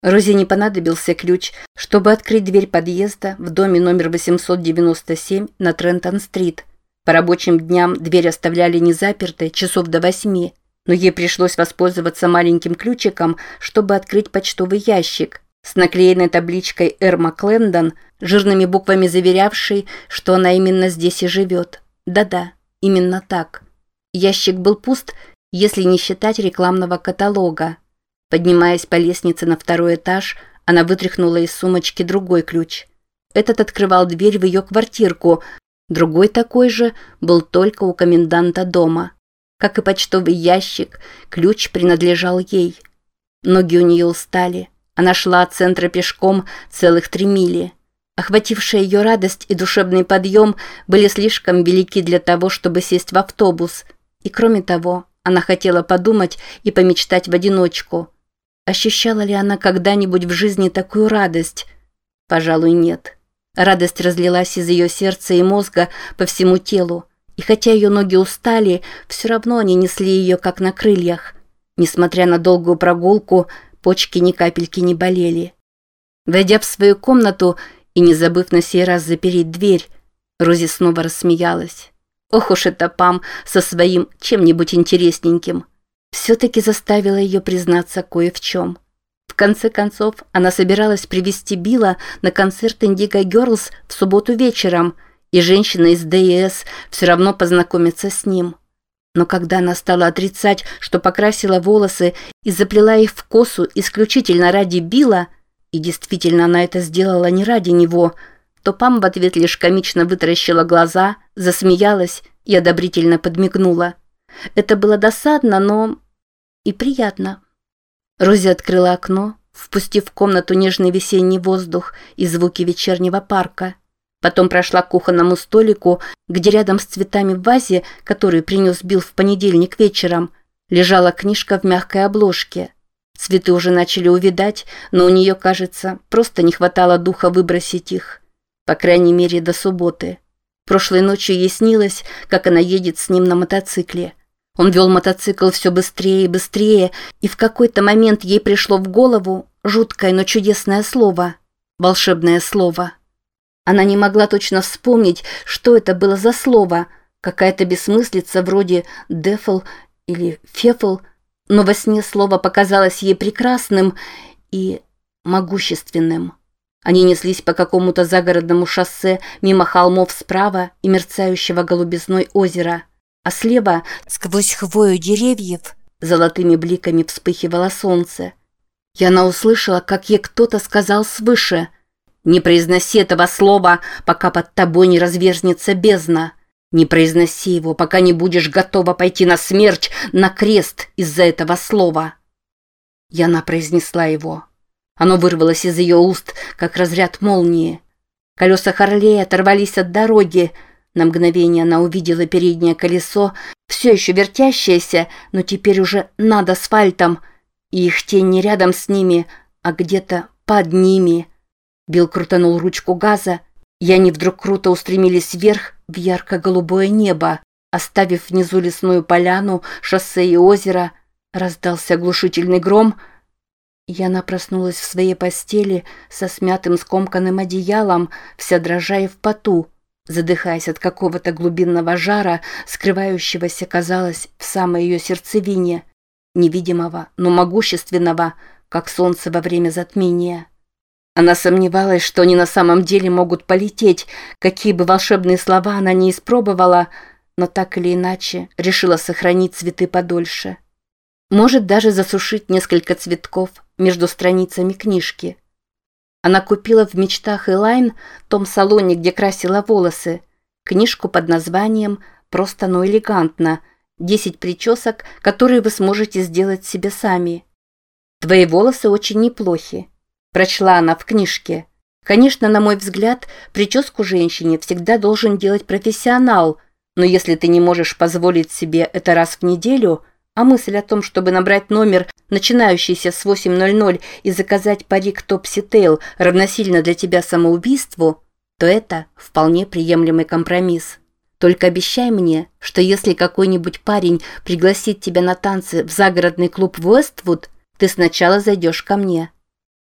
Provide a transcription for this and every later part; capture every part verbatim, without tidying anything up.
Розе не понадобился ключ, чтобы открыть дверь подъезда в доме номер восемьсот девяносто семь на Трентон-стрит. По рабочим дням дверь оставляли незапертой часов до восьми, но ей пришлось воспользоваться маленьким ключиком, чтобы открыть почтовый ящик с наклеенной табличкой «Р. Маклендон», жирными буквами заверявшей, что она именно здесь и живет. Да-да, именно так. Ящик был пуст, если не считать рекламного каталога. Поднимаясь по лестнице на второй этаж, она вытряхнула из сумочки другой ключ. Этот открывал дверь в ее квартирку, другой такой же был только у коменданта дома. Как и почтовый ящик, ключ принадлежал ей. Ноги у нее устали. Она шла от центра пешком целых три мили. Охватившая ее радость и душевный подъем были слишком велики для того, чтобы сесть в автобус. И кроме того, она хотела подумать и помечтать в одиночку. Ощущала ли она когда-нибудь в жизни такую радость? Пожалуй, нет. Радость разлилась из ее сердца и мозга по всему телу. И хотя ее ноги устали, все равно они несли ее как на крыльях. Несмотря на долгую прогулку, почки ни капельки не болели. Войдя в свою комнату и не забыв на сей раз запереть дверь, Рози снова рассмеялась. Ох уж эта Пам со своим чем-нибудь интересненьким. Все-таки заставила ее признаться кое в чем. В конце концов, она собиралась привезти Билла на концерт Indigo Girls в субботу вечером, и женщина из Ди Эс все равно познакомится с ним. Но когда она стала отрицать, что покрасила волосы и заплела их в косу исключительно ради Билла, и действительно она это сделала не ради него, то Пам в ответ лишь комично вытаращила глаза, засмеялась и одобрительно подмигнула. Это было досадно, но и приятно. Рози открыла окно, впустив в комнату нежный весенний воздух и звуки вечернего парка. Потом прошла к кухонному столику, где рядом с цветами в вазе, которые принес Билл в понедельник вечером, лежала книжка в мягкой обложке. Цветы уже начали увядать, но у нее, кажется, просто не хватало духа выбросить их. По крайней мере, до субботы. Прошлой ночью ей снилось, как она едет с ним на мотоцикле. Он вел мотоцикл все быстрее и быстрее, и в какой-то момент ей пришло в голову жуткое, но чудесное слово. Волшебное слово. Она не могла точно вспомнить, что это было за слово. Какая-то бессмыслица вроде «дефл» или «фефл», но во сне слово показалось ей прекрасным и могущественным. Они неслись по какому-то загородному шоссе мимо холмов справа и мерцающего голубизной озера. А слева, сквозь хвою деревьев, золотыми бликами вспыхивало солнце. И она услышала, как ей кто-то сказал свыше: «Не произноси этого слова, пока под тобой не разверзнется бездна. Не произноси его, пока не будешь готова пойти на смерть, на крест из-за этого слова». И она произнесла его. Оно вырвалось из ее уст, как разряд молнии. Колеса Харлея оторвались от дороги. На мгновение она увидела переднее колесо, все еще вертящееся, но теперь уже над асфальтом, и их тень не рядом с ними, а где-то под ними. Билл крутанул ручку газа, и они вдруг круто устремились вверх в ярко-голубое небо, оставив внизу лесную поляну, шоссе и озеро. Раздался оглушительный гром, и она проснулась в своей постели со смятым скомканным одеялом, вся дрожа и в поту, задыхаясь от какого-то глубинного жара, скрывающегося, казалось, в самой ее сердцевине, невидимого, но могущественного, как солнце во время затмения. Она сомневалась, что они на самом деле могут полететь, какие бы волшебные слова она ни испробовала, но так или иначе решила сохранить цветы подольше. Может, даже засушить несколько цветков между страницами книжки. Она купила в мечтах Элайн, в том салоне, где красила волосы, книжку под названием «Просто, но элегантно. десять причесок, которые вы сможете сделать себе сами». «Твои волосы очень неплохи», – прочла она в книжке. Конечно, на мой взгляд, прическу женщине всегда должен делать профессионал, но если ты не можешь позволить себе это раз в неделю, а мысль о том, чтобы набрать номер, начинающийся с восемь ноль ноль, и заказать парик Топси Тейл равносильно для тебя самоубийству, то это вполне приемлемый компромисс. Только обещай мне, что если какой-нибудь парень пригласит тебя на танцы в загородный клуб в Уэствуд, ты сначала зайдешь ко мне».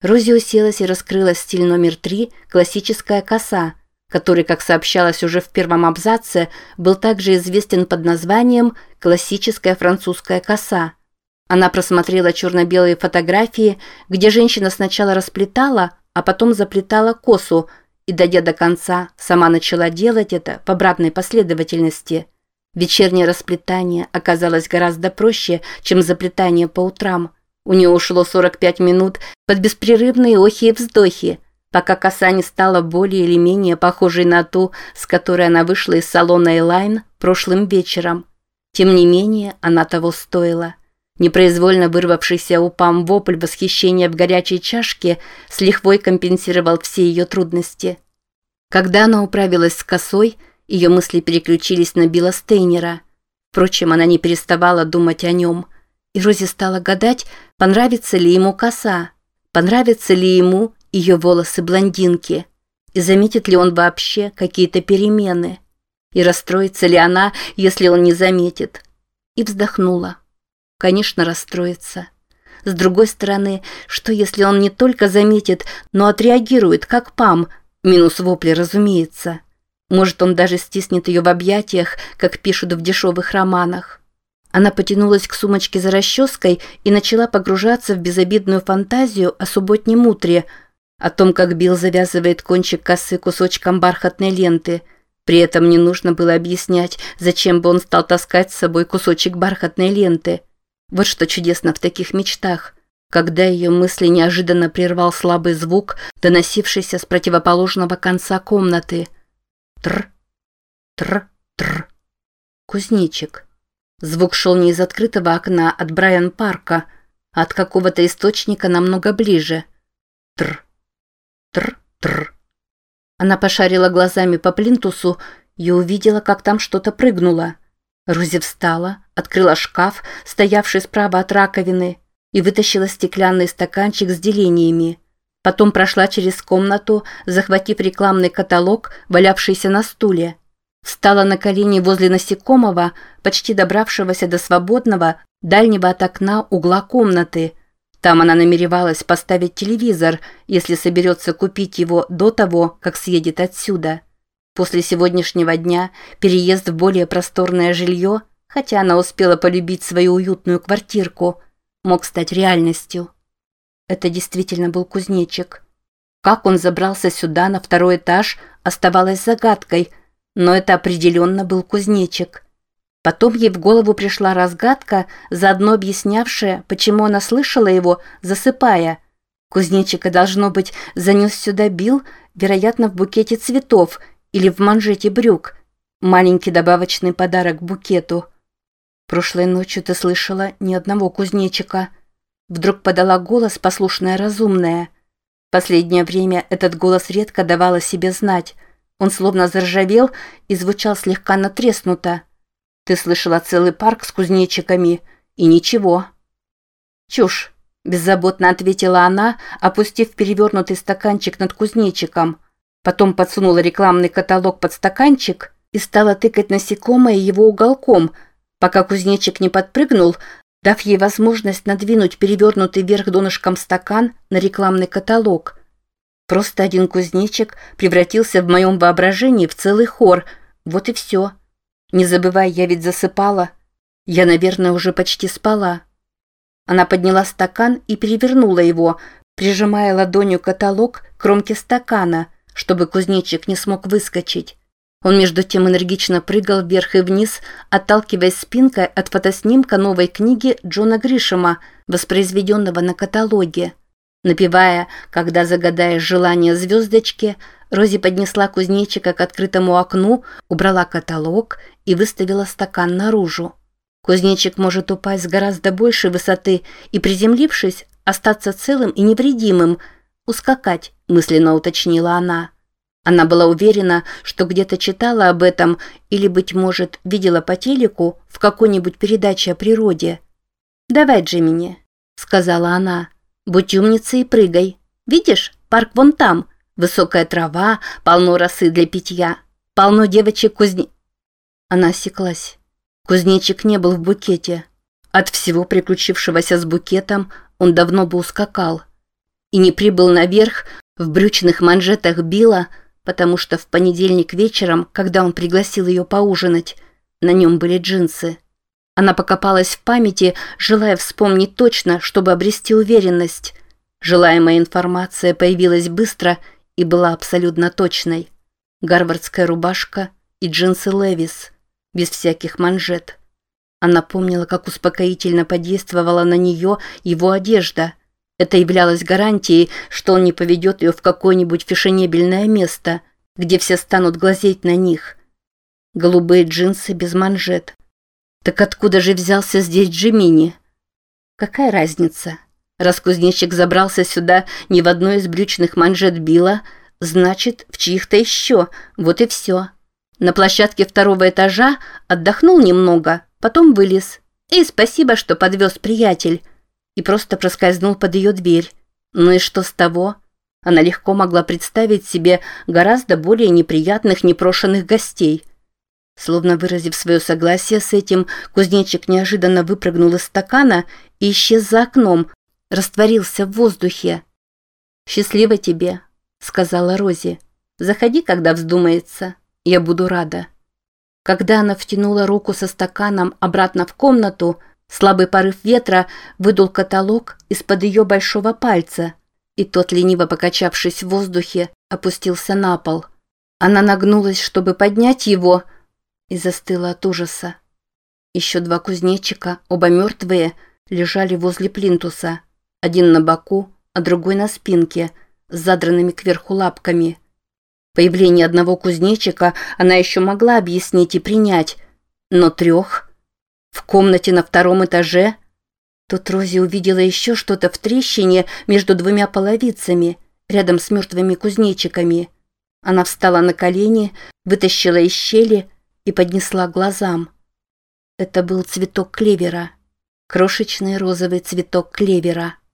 Рози уселась и раскрыла стиль номер три «Классическая коса», который, как сообщалось уже в первом абзаце, был также известен под названием «Классическая французская коса». Она просмотрела черно-белые фотографии, где женщина сначала расплетала, а потом заплетала косу, и, дойдя до конца, сама начала делать это в обратной последовательности. Вечернее расплетание оказалось гораздо проще, чем заплетание по утрам. У нее ушло сорок пять минут под беспрерывные охи и вздохи, пока коса не стала более или менее похожей на ту, с которой она вышла из салона «Элайн» прошлым вечером. Тем не менее, она того стоила. Непроизвольно вырвавшийся у Пам вопль восхищения в горячей чашке с лихвой компенсировал все ее трудности. Когда она управилась с косой, ее мысли переключились на Билла Стейнера. Впрочем, она не переставала думать о нем. И Рози стала гадать, понравится ли ему коса, понравятся ли ему ее волосы-блондинки, и заметит ли он вообще какие-то перемены, и расстроится ли она, если он не заметит. И вздохнула. Конечно, расстроится. С другой стороны, что если он не только заметит, но отреагирует, как Пам, минус вопли, разумеется. Может, он даже стиснет ее в объятиях, как пишут в дешевых романах. Она потянулась к сумочке за расческой и начала погружаться в безобидную фантазию о субботнем утре, о том, как Билл завязывает кончик косы кусочком бархатной ленты. При этом не нужно было объяснять, зачем бы он стал таскать с собой кусочек бархатной ленты. Вот что чудесно в таких мечтах, когда ее мысли неожиданно прервал слабый звук, доносившийся с противоположного конца комнаты. Тр, тр, тр. Кузнечик. Звук шел не из открытого окна от Брайан-парка, а от какого-то источника намного ближе. Тр, тр, тр. Она пошарила глазами по плинтусу и увидела, как там что-то прыгнуло. Рози встала, открыла шкаф, стоявший справа от раковины, и вытащила стеклянный стаканчик с делениями. Потом прошла через комнату, захватив рекламный каталог, валявшийся на стуле. Встала на колени возле насекомого, почти добравшегося до свободного, дальнего от окна угла комнаты. Там она намеревалась поставить телевизор, если соберется купить его до того, как съедет отсюда. После сегодняшнего дня переезд в более просторное жилье, хотя она успела полюбить свою уютную квартирку, мог стать реальностью. Это действительно был кузнечик. Как он забрался сюда, на второй этаж, оставалось загадкой, но это определенно был кузнечик. Потом ей в голову пришла разгадка, заодно объяснявшая, почему она слышала его, засыпая. Кузнечика, должно быть, занес сюда Билл, вероятно, в букете цветов или в манжете брюк. Маленький добавочный подарок к букету. «Прошлой ночью ты слышала ни одного кузнечика». Вдруг подала голос, послушная разумная. В последнее время этот голос редко давал о себе знать. Он словно заржавел и звучал слегка натреснуто. «Ты слышала целый парк с кузнечиками, и ничего». «Чушь», – беззаботно ответила она, опустив перевернутый стаканчик над кузнечиком. Потом подсунула рекламный каталог под стаканчик и стала тыкать насекомое его уголком, пока кузнечик не подпрыгнул, дав ей возможность надвинуть перевернутый вверх донышком стакан на рекламный каталог. Просто один кузнечик превратился в моем воображении в целый хор. Вот и все. Не забывай, я ведь засыпала. Я, наверное, уже почти спала. Она подняла стакан и перевернула его, прижимая ладонью каталог к кромке стакана, чтобы кузнечик не смог выскочить. Он между тем энергично прыгал вверх и вниз, отталкиваясь спинкой от фотоснимка новой книги Джона Гришэма, воспроизведенного на каталоге. Напевая «Когда загадаешь желание звездочки», Рози поднесла кузнечика к открытому окну, убрала каталог и выставила стакан наружу. Кузнечик может упасть с гораздо большей высоты и, приземлившись, остаться целым и невредимым. «Ускакать», мысленно уточнила она. Она была уверена, что где-то читала об этом или, быть может, видела по телеку в какой-нибудь передаче о природе. «Давай, Джимини», — сказала она. «Будь умницей и прыгай. Видишь, парк вон там. Высокая трава, полно росы для питья, полно девочек-кузне...» Она осеклась. Кузнечик не был в букете. От всего приключившегося с букетом он давно бы ускакал. и не прибыл наверх в брючных манжетах Билла, потому что в понедельник вечером, когда он пригласил ее поужинать, на нем были джинсы. Она покопалась в памяти, желая вспомнить точно, чтобы обрести уверенность. Желаемая информация появилась быстро и была абсолютно точной. Гарвардская рубашка и джинсы Левис, без всяких манжет. Она помнила, как успокоительно подействовала на нее его одежда. Это являлось гарантией, что он не поведет ее в какое-нибудь фешенебельное место, где все станут глазеть на них. Голубые джинсы без манжет. Так откуда же взялся здесь Джимини? Какая разница? Раз кузнечик забрался сюда не в одной из брючных манжет Билла, значит, в чьих-то еще, вот и все. На площадке второго этажа отдохнул немного, потом вылез. И спасибо, что подвез приятель. И просто проскользнул под ее дверь. Ну и что с того? Она легко могла представить себе гораздо более неприятных непрошенных гостей. Словно выразив свое согласие с этим, кузнечик неожиданно выпрыгнул из стакана и исчез за окном, растворился в воздухе. «Счастливо тебе», — сказала Рози. «Заходи, когда вздумается. Я буду рада». Когда она втянула руку со стаканом обратно в комнату, слабый порыв ветра выдул каталог из-под ее большого пальца, и тот, лениво покачавшись в воздухе, опустился на пол. Она нагнулась, чтобы поднять его, и застыла от ужаса. Еще два кузнечика, оба мертвые, лежали возле плинтуса. Один на боку, а другой на спинке, с задранными кверху лапками. Появление одного кузнечика она еще могла объяснить и принять, но трех? В комнате на втором этаже? Тут Рози увидела еще что-то в трещине между двумя половицами, рядом с мертвыми кузнечиками. Она встала на колени, вытащила из щели и поднесла к глазам. Это был цветок клевера. Крошечный розовый цветок клевера.